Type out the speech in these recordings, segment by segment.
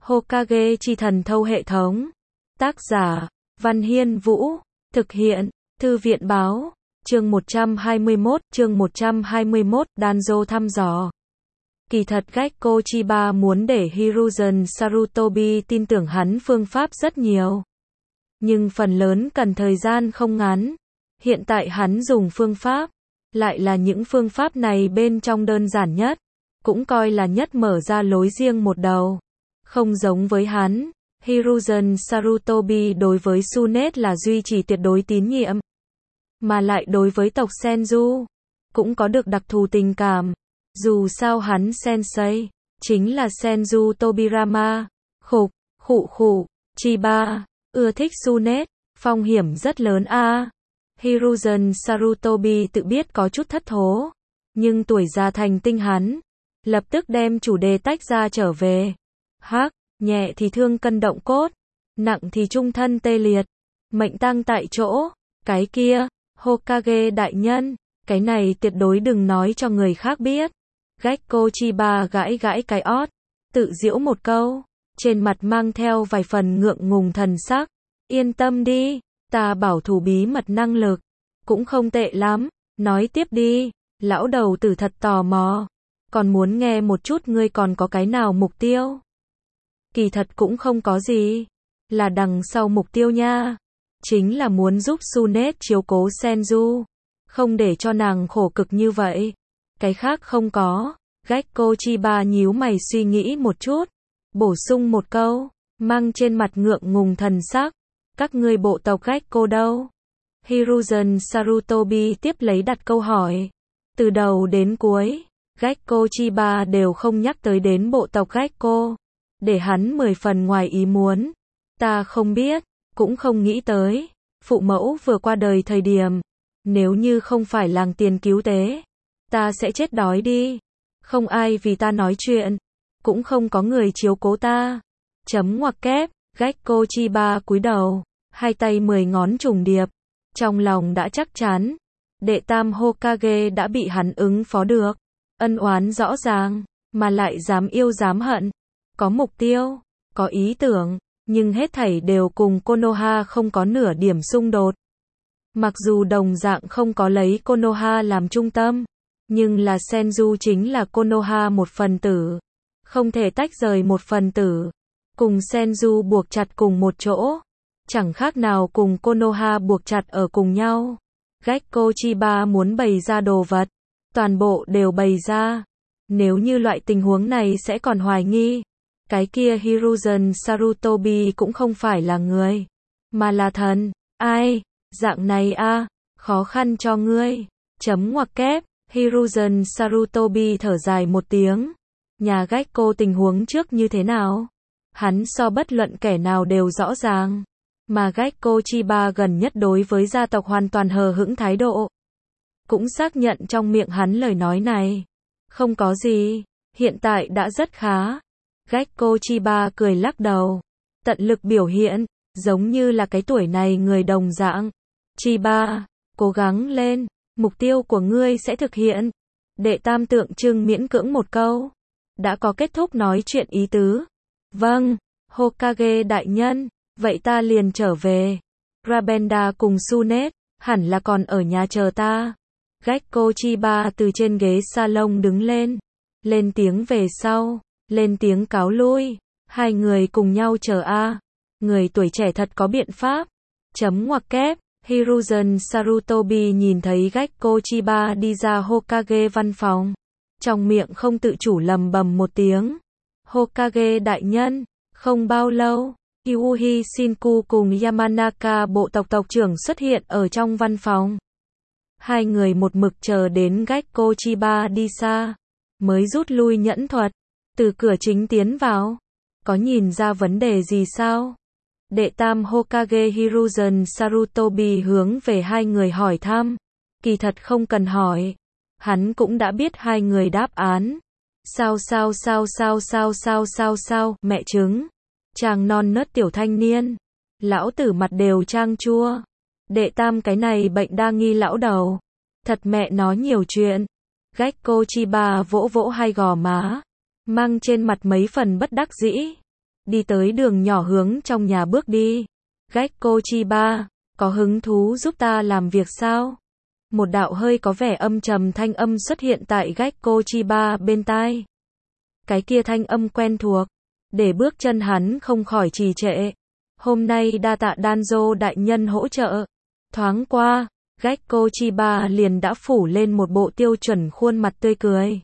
Hokage chi thần thâu hệ thống. Tác giả, Văn Hiên Vũ. Thực hiện, Thư viện Báo. Chương 121, Danzo thăm dò. Kỳ thật Gekko Chiba muốn để Hiruzen Sarutobi tin tưởng hắn phương pháp rất nhiều. Nhưng phần lớn cần thời gian không ngắn. Hiện tại hắn dùng phương pháp, lại là những phương pháp này bên trong đơn giản nhất, cũng coi là nhất mở ra lối riêng một đầu. Không giống với hắn, Hiruzen Sarutobi đối với Tsunade là duy trì tuyệt đối tín nhiệm. Mà lại đối với tộc Senju, cũng có được đặc thù tình cảm. Dù sao hắn sensei, chính là Senju Tobirama. Khụ, Chiba, ưa thích Tsunade, phong hiểm rất lớn a. Hiruzen Sarutobi tự biết có chút thất thố, nhưng tuổi già thành tinh hắn, lập tức đem chủ đề tách ra trở về. Nhẹ thì thương cân động cốt, nặng thì trung thân tê liệt, mệnh tang tại chỗ. Cái kia, Hokage đại nhân, cái này tuyệt đối đừng nói cho người khác biết. Gekko Chiba gãi gãi cái ót, tự giễu một câu, trên mặt mang theo vài phần ngượng ngùng thần sắc. Yên tâm đi, ta bảo thủ bí mật năng lực, cũng không tệ lắm, nói tiếp đi. Lão đầu tử thật tò mò, còn muốn nghe một chút ngươi còn có cái nào mục tiêu. Kỳ thật cũng không có gì, là đằng sau mục tiêu nha, chính là muốn giúp Tsunade chiếu cố Senju, không để cho nàng khổ cực như vậy. Cái khác không có. Gekko Chiba nhíu mày suy nghĩ một chút, bổ sung một câu, mang trên mặt ngượng ngùng thần sắc. Các ngươi bộ tộc Gekko đâu? Hiruzen Sarutobi tiếp lấy đặt câu hỏi. Từ đầu đến cuối, Gekko Chiba đều không nhắc tới đến bộ tộc Gekko, để hắn 10 phần ngoài ý muốn. Ta không biết, cũng không nghĩ tới, phụ mẫu vừa qua đời thời điểm, nếu như không phải làng tiền cứu tế, ta sẽ chết đói đi. Không ai vì ta nói chuyện, cũng không có người chiếu cố ta. Ngoặc kép, Gekko Chiba cúi đầu, hai tay 10 ngón trùng điệp, trong lòng đã chắc chắn, đệ tam Hokage đã bị hắn ứng phó được. Ân oán rõ ràng, mà lại dám yêu dám hận, có mục tiêu, có ý tưởng, nhưng hết thảy đều cùng Konoha không có nửa điểm xung đột. Mặc dù đồng dạng không có lấy Konoha làm trung tâm, nhưng là Senju chính là Konoha một phần tử, không thể tách rời một phần tử. Cùng Senju buộc chặt cùng một chỗ, chẳng khác nào cùng Konoha buộc chặt ở cùng nhau. Gekko Chiba muốn bày ra đồ vật, toàn bộ đều bày ra. Nếu như loại tình huống này sẽ còn hoài nghi, cái kia Hiruzen Sarutobi cũng không phải là người, mà là thần. Ai, dạng này a, khó khăn cho ngươi. Ngoặc kép, Hiruzen Sarutobi thở dài một tiếng. Nhà Gekko tình huống trước như thế nào? Hắn so bất luận kẻ nào đều rõ ràng. Mà Gekko Chiba gần nhất đối với gia tộc hoàn toàn hờ hững thái độ, cũng xác nhận trong miệng hắn lời nói này. Không có gì, hiện tại đã rất khá. Gekko Chiba cười lắc đầu, tận lực biểu hiện, giống như là cái tuổi này người đồng dạng. Chiba, cố gắng lên, mục tiêu của ngươi sẽ thực hiện. Đệ tam tượng trưng miễn cưỡng một câu, đã có kết thúc nói chuyện ý tứ. Vâng, Hokage đại nhân, vậy ta liền trở về. Rabenda cùng Tsunade, hẳn là còn ở nhà chờ ta. Gekko Chiba từ trên ghế salon đứng lên, lên tiếng về sau, lên tiếng cáo lui. Hai người cùng nhau chờ a. Người tuổi trẻ thật có biện pháp. Ngoặc kép, Hiruzen Sarutobi nhìn thấy Gekko Chiba đi ra Hokage văn phòng, trong miệng không tự chủ lầm bầm một tiếng. Hokage đại nhân, không bao lâu, Kyuuhi Shinku cùng Yamanaka bộ tộc tộc trưởng xuất hiện ở trong văn phòng. Hai người một mực chờ đến Gekko Chiba đi xa, mới rút lui nhẫn thuật, từ cửa chính tiến vào. Có nhìn ra vấn đề gì sao? Đệ tam Hokage Hiruzen Sarutobi hướng về hai người hỏi thăm. Kỳ thật không cần hỏi, hắn cũng đã biết hai người đáp án. Sao, mẹ trứng. Chàng non nớt tiểu thanh niên, lão tử mặt đều trang chua. Đệ tam cái này bệnh đa nghi lão đầu, thật mẹ nó nhiều chuyện. Gekko Chiba vỗ vỗ hai gò má, mang trên mặt mấy phần bất đắc dĩ. đi tới đường nhỏ hướng trong nhà bước đi. Gekko Chiba, có hứng thú giúp ta làm việc sao? Một đạo hơi có vẻ âm trầm thanh âm xuất hiện tại Gekko Chiba bên tai. Cái kia thanh âm quen thuộc, để bước chân hắn không khỏi trì trệ. Hôm nay đa tạ Danzo đại nhân hỗ trợ. Thoáng qua, Gekko Chiba liền đã phủ lên một bộ tiêu chuẩn khuôn mặt tươi cười.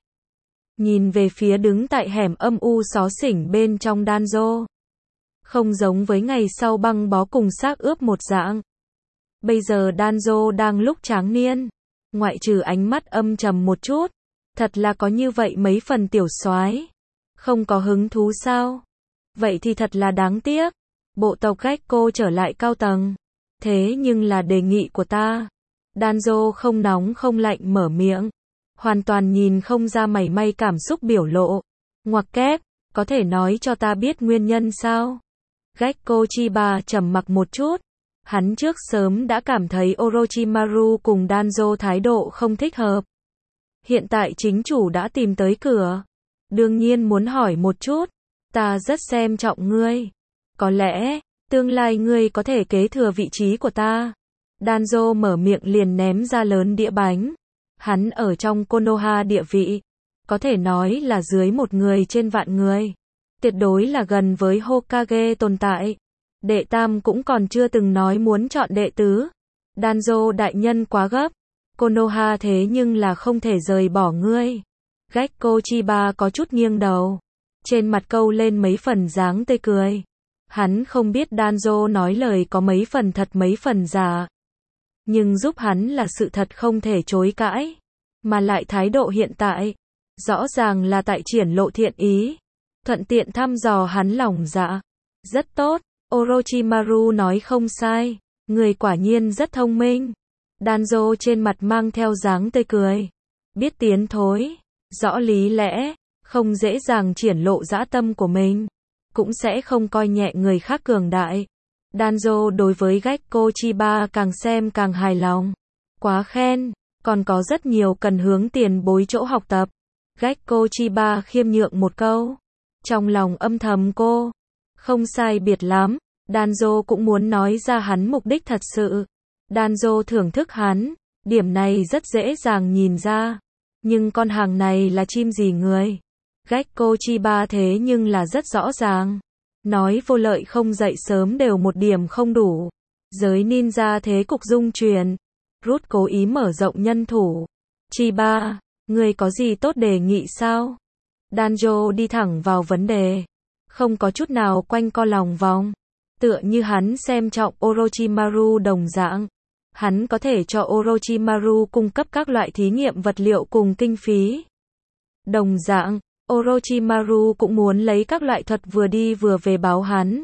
Nhìn về phía đứng tại hẻm âm u xó xỉnh bên trong Danzo. Không giống với ngày sau băng bó cùng xác ướp một dạng. Bây giờ Danzo đang lúc tráng niên. Ngoại trừ ánh mắt âm trầm một chút. Thật là có như vậy mấy phần tiểu soái. Không có hứng thú sao? Vậy thì thật là đáng tiếc. Bộ tộc Gekko trở lại cao tầng. Thế nhưng là đề nghị của ta. Danzo không nóng không lạnh mở miệng. Hoàn toàn nhìn không ra mảy may cảm xúc biểu lộ. Ngoặc kép, có thể nói cho ta biết nguyên nhân sao? Gekko Chiba trầm mặc một chút. Hắn trước sớm đã cảm thấy Orochimaru cùng Danzo thái độ không thích hợp. Hiện tại chính chủ đã tìm tới cửa. Đương nhiên muốn hỏi một chút. Ta rất xem trọng ngươi. Có lẽ, tương lai ngươi có thể kế thừa vị trí của ta. Danzo mở miệng liền ném ra lớn đĩa bánh. Hắn ở trong Konoha địa vị. Có thể nói là dưới một người trên vạn người. Tuyệt đối là gần với Hokage tồn tại. Đệ tam cũng còn chưa từng nói muốn chọn đệ tứ. Danzo đại nhân quá gấp. Konoha thế nhưng là không thể rời bỏ ngươi. Gekko Chiba có chút nghiêng đầu. Trên mặt câu lên mấy phần dáng tươi cười. Hắn không biết Danzo nói lời có mấy phần thật mấy phần giả. Nhưng giúp hắn là sự thật không thể chối cãi. Mà lại thái độ hiện tại. Rõ ràng là tại triển lộ thiện ý. Thuận tiện thăm dò hắn lòng dạ. Rất tốt. Orochimaru nói không sai. Người quả nhiên rất thông minh. Danzo trên mặt mang theo dáng tươi cười. Biết tiến thối. Rõ lý lẽ. Không dễ dàng triển lộ dã tâm của mình. Cũng sẽ không coi nhẹ người khác cường đại. Danzo đối với Gekko Chiba càng xem càng hài lòng. Quá khen. Còn có rất nhiều cần hướng tiền bối chỗ học tập. Gekko Chiba khiêm nhượng một câu. Trong lòng âm thầm cô. Không sai biệt lắm. Danzo cũng muốn nói ra hắn mục đích thật sự. Danzo thưởng thức hắn. Điểm này rất dễ dàng nhìn ra. Nhưng con hàng này là chim gì người? Gekko Chiba thế nhưng là rất rõ ràng. Nói vô lợi không dậy sớm đều một điểm không đủ. Giới ninja thế cục dung chuyển. Rút cố ý mở rộng nhân thủ. Chiba, người có gì tốt đề nghị sao? Danzo đi thẳng vào vấn đề. Không có chút nào quanh co lòng vòng. Tựa như hắn xem trọng Orochimaru đồng dạng. Hắn có thể cho Orochimaru cung cấp các loại thí nghiệm vật liệu cùng kinh phí. Đồng dạng, Orochimaru cũng muốn lấy các loại thuật vừa đi vừa về báo hắn.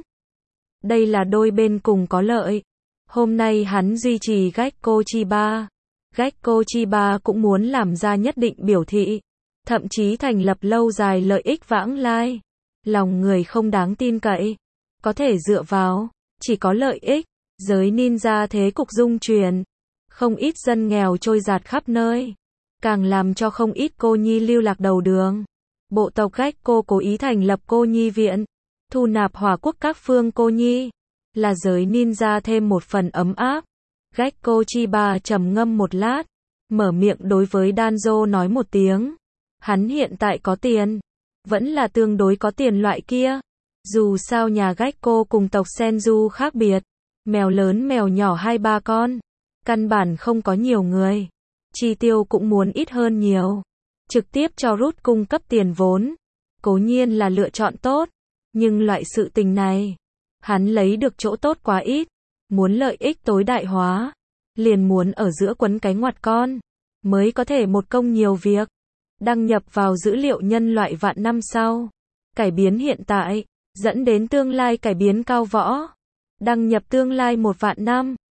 Đây là đôi bên cùng có lợi. Hôm nay hắn duy trì Gekko Chiba. Gekko Chiba cũng muốn làm ra nhất định biểu thị. Thậm chí thành lập lâu dài lợi ích vãng lai. Lòng người không đáng tin cậy. Có thể dựa vào. Chỉ có lợi ích. Giới ninja thế cục dung chuyển. Không ít dân nghèo trôi dạt khắp nơi. Càng làm cho không ít cô nhi lưu lạc đầu đường. Bộ tộc Gekko cố ý thành lập cô nhi viện. Thu nạp hỏa quốc các phương cô nhi. Là giới ninja thêm một phần ấm áp. Gekko Chiba trầm ngâm một lát. Mở miệng đối với Danzo nói một tiếng. Hắn hiện tại có tiền. Vẫn là tương đối có tiền loại kia. Dù sao nhà Gekko cùng tộc Senju khác biệt. Mèo lớn mèo nhỏ 2-3 con. Căn bản không có nhiều người. Chi tiêu cũng muốn ít hơn nhiều. Trực tiếp cho rút cung cấp tiền vốn. Cố nhiên là lựa chọn tốt. Nhưng loại sự tình này. Hắn lấy được chỗ tốt quá ít. Muốn lợi ích tối đại hóa. Liền muốn ở giữa quấn cái ngoặt con. Mới có thể một công nhiều việc. Đăng nhập vào dữ liệu nhân loại vạn năm sau. Cải biến hiện tại. Dẫn đến tương lai cải biến cao võ. Đăng nhập tương lai 1 vạn năm.